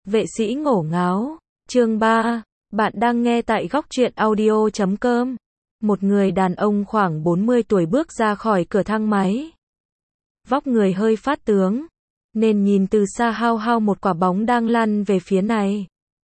Vệ sĩ ngổ ngáo, chương 3, bạn đang nghe tại góc truyện audio.com. Một người đàn ông khoảng 40 tuổi bước ra khỏi cửa thang máy. Vóc người hơi phát tướng, nên nhìn từ xa hao hao một quả bóng đang lăn về phía này.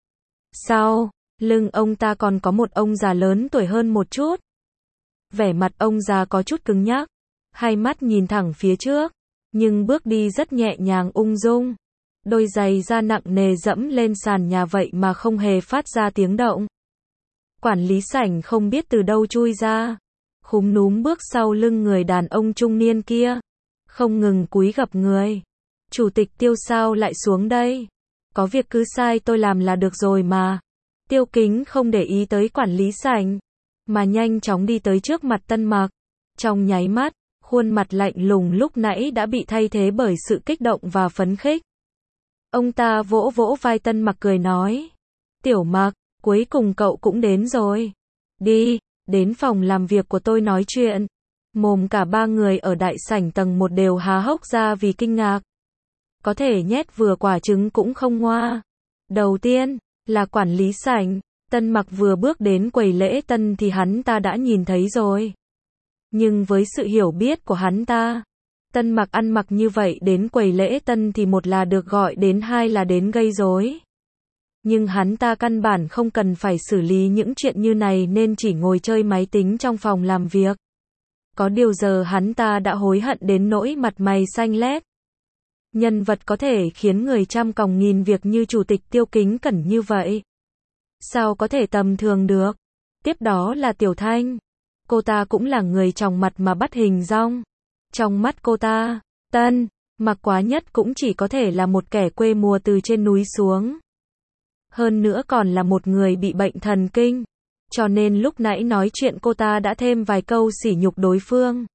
Sau lưng ông ta còn có một ông già lớn tuổi hơn một chút. Vẻ mặt ông già có chút cứng nhắc, hai mắt nhìn thẳng phía trước, nhưng bước đi rất nhẹ nhàng ung dung. Đôi giày da nặng nề dẫm lên sàn nhà vậy mà không hề phát ra tiếng động. Quản lý sảnh không biết từ đâu chui ra, khúm núm bước sau lưng người đàn ông trung niên kia, không ngừng cúi gập người. Chủ tịch Tiêu sao lại xuống đây? Có việc cứ sai tôi làm là được rồi mà. Tiêu Kính không để ý tới quản lý sảnh, mà nhanh chóng đi tới trước mặt Tân Mặc. Trong nháy mắt, khuôn mặt lạnh lùng lúc nãy đã bị thay thế bởi sự kích động và phấn khích. Ông ta vỗ vỗ vai Tân Mặc cười nói, Tiểu Mặc, cuối cùng cậu cũng đến rồi. Đi, đến phòng làm việc của tôi nói chuyện. Mồm cả ba người ở đại sảnh tầng 1 đều há hốc ra vì kinh ngạc. Có thể nhét vừa quả trứng cũng không ngoa. Đầu tiên, là quản lý sảnh. Tân Mặc vừa bước đến quầy lễ tân thì hắn ta đã nhìn thấy rồi. Nhưng với sự hiểu biết của hắn ta, Tân Mặc ăn mặc như vậy đến quầy lễ tân thì một là được gọi đến, hai là đến gây rối. Nhưng hắn ta căn bản không cần phải xử lý những chuyện như này nên chỉ ngồi chơi máy tính trong phòng làm việc. Có điều giờ hắn ta đã hối hận đến nỗi mặt mày xanh lét. Nhân vật có thể khiến người trăm còng nghìn việc như chủ tịch Tiêu Kính Cẩn như vậy, sao có thể tầm thường được? Tiếp đó là Tiểu Thanh. Cô ta cũng là người tròng mặt mà bắt hình dong. Trong mắt cô ta, Tân Mặc quá nhất cũng chỉ có thể là một kẻ quê mùa từ trên núi xuống. Hơn nữa còn là một người bị bệnh thần kinh. Cho nên lúc nãy nói chuyện cô ta đã thêm vài câu sỉ nhục đối phương.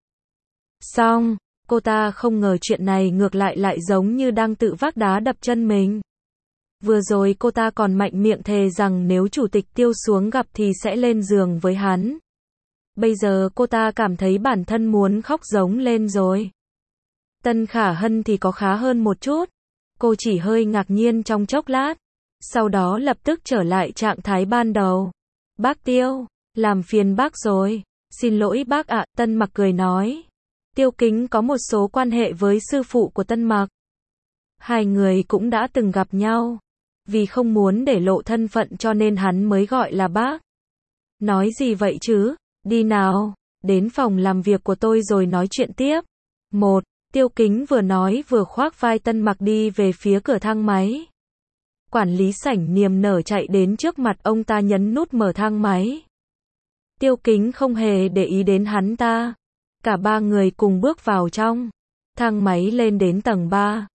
Xong, cô ta không ngờ chuyện này ngược lại giống như đang tự vác đá đập chân mình. Vừa rồi cô ta còn mạnh miệng thề rằng nếu chủ tịch Tiêu xuống gặp thì sẽ lên giường với hắn. Bây giờ cô ta cảm thấy bản thân muốn khóc giống lên rồi. Tân Khả Hân thì có khá hơn một chút. Cô chỉ hơi ngạc nhiên trong chốc lát, sau đó lập tức trở lại trạng thái ban đầu. Bác Tiêu, làm phiền bác rồi. Xin lỗi bác ạ, Tân Mặc cười nói. Tiêu Kính có một số quan hệ với sư phụ của Tân Mặc. Hai người cũng đã từng gặp nhau. Vì không muốn để lộ thân phận cho nên hắn mới gọi là bác. Nói gì vậy chứ? Đi nào, đến phòng làm việc của tôi rồi nói chuyện tiếp. Một, Tiêu Kính vừa nói vừa khoác vai Tân Mặc đi về phía cửa thang máy. Quản lý sảnh niềm nở chạy đến trước mặt ông ta nhấn nút mở thang máy. Tiêu Kính không hề để ý đến hắn ta. Cả ba người cùng bước vào trong. Thang máy lên đến tầng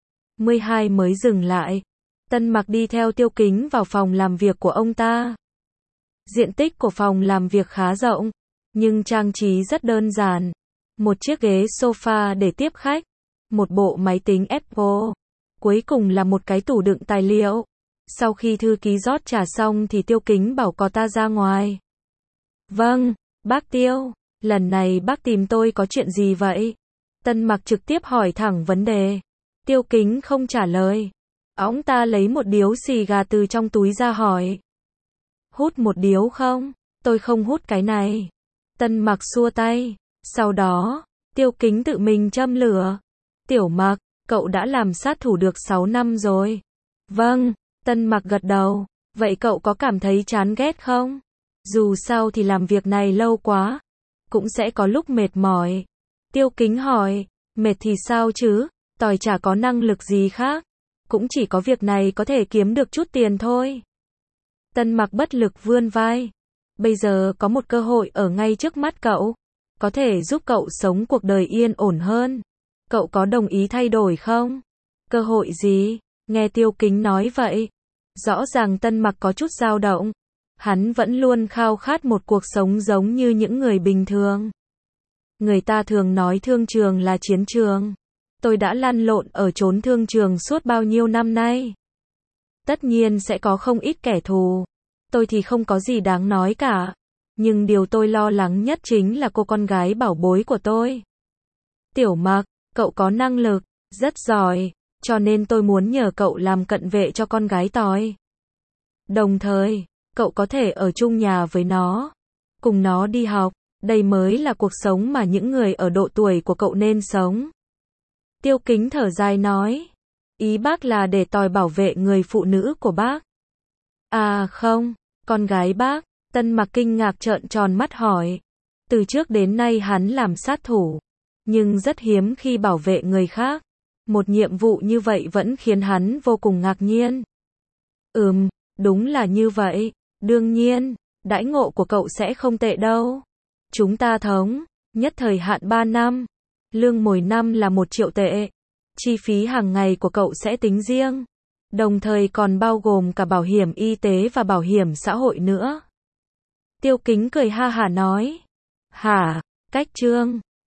32 mới dừng lại. Tân Mặc đi theo Tiêu Kính vào phòng làm việc của ông ta. Diện tích của phòng làm việc khá rộng, nhưng trang trí rất đơn giản. Một chiếc ghế sofa để tiếp khách, một bộ máy tính Apple, cuối cùng là một cái tủ đựng tài liệu. Sau khi thư ký rót trà xong thì Tiêu Kính bảo có ta ra ngoài. Vâng, bác Tiêu, lần này bác tìm tôi có chuyện gì vậy? Tân Mặc trực tiếp hỏi thẳng vấn đề. Tiêu Kính không trả lời. Ông ta lấy một điếu xì gà từ trong túi ra hỏi. Hút một điếu không? Tôi không hút cái này. Tân Mặc xua tay. Sau đó, Tiêu Kính tự mình châm lửa. Tiểu Mặc, cậu đã làm sát thủ được 6 năm rồi. Vâng, Tân Mặc gật đầu. Vậy cậu có cảm thấy chán ghét không? Dù sao thì làm việc này lâu quá, cũng sẽ có lúc mệt mỏi. Tiêu Kính hỏi, mệt thì sao chứ? Tỏi chả có năng lực gì khác. Cũng chỉ có việc này có thể kiếm được chút tiền thôi. Tân Mặc bất lực vươn vai. Bây giờ có một cơ hội ở ngay trước mắt cậu, có thể giúp cậu sống cuộc đời yên ổn hơn. Cậu có đồng ý thay đổi không? Cơ hội gì? Nghe Tiêu Kính nói vậy, rõ ràng Tân Mặc có chút dao động. Hắn vẫn luôn khao khát một cuộc sống giống như những người bình thường. Người ta thường nói thương trường là chiến trường. Tôi đã lăn lộn ở chốn thương trường suốt bao nhiêu năm nay. Tất nhiên sẽ có không ít kẻ thù. Tôi thì không có gì đáng nói cả. Nhưng điều tôi lo lắng nhất chính là cô con gái bảo bối của tôi. Tiểu Mặc, cậu có năng lực, rất giỏi. cho nên tôi muốn nhờ cậu làm cận vệ cho con gái tôi. Đồng thời, cậu có thể ở chung nhà với nó, cùng nó đi học, đây mới là cuộc sống mà những người ở độ tuổi của cậu nên sống. Tiêu Kính thở dài nói, ý bác là để tôi bảo vệ người phụ nữ của bác. À không, con gái bác. Tân Mặc kinh ngạc trợn tròn mắt hỏi. Từ trước đến nay hắn làm sát thủ, nhưng rất hiếm khi bảo vệ người khác. Một nhiệm vụ như vậy vẫn khiến hắn vô cùng ngạc nhiên. Đúng là như vậy. Đương nhiên, đãi ngộ của cậu sẽ không tệ đâu. Chúng ta thống nhất thời hạn 3 năm. Lương mỗi năm là 1 triệu tệ. Chi phí hàng ngày của cậu sẽ tính riêng. Đồng thời còn bao gồm cả bảo hiểm y tế và bảo hiểm xã hội nữa. Tiêu Kính cười ha hả nói. Hả, Cách Trương,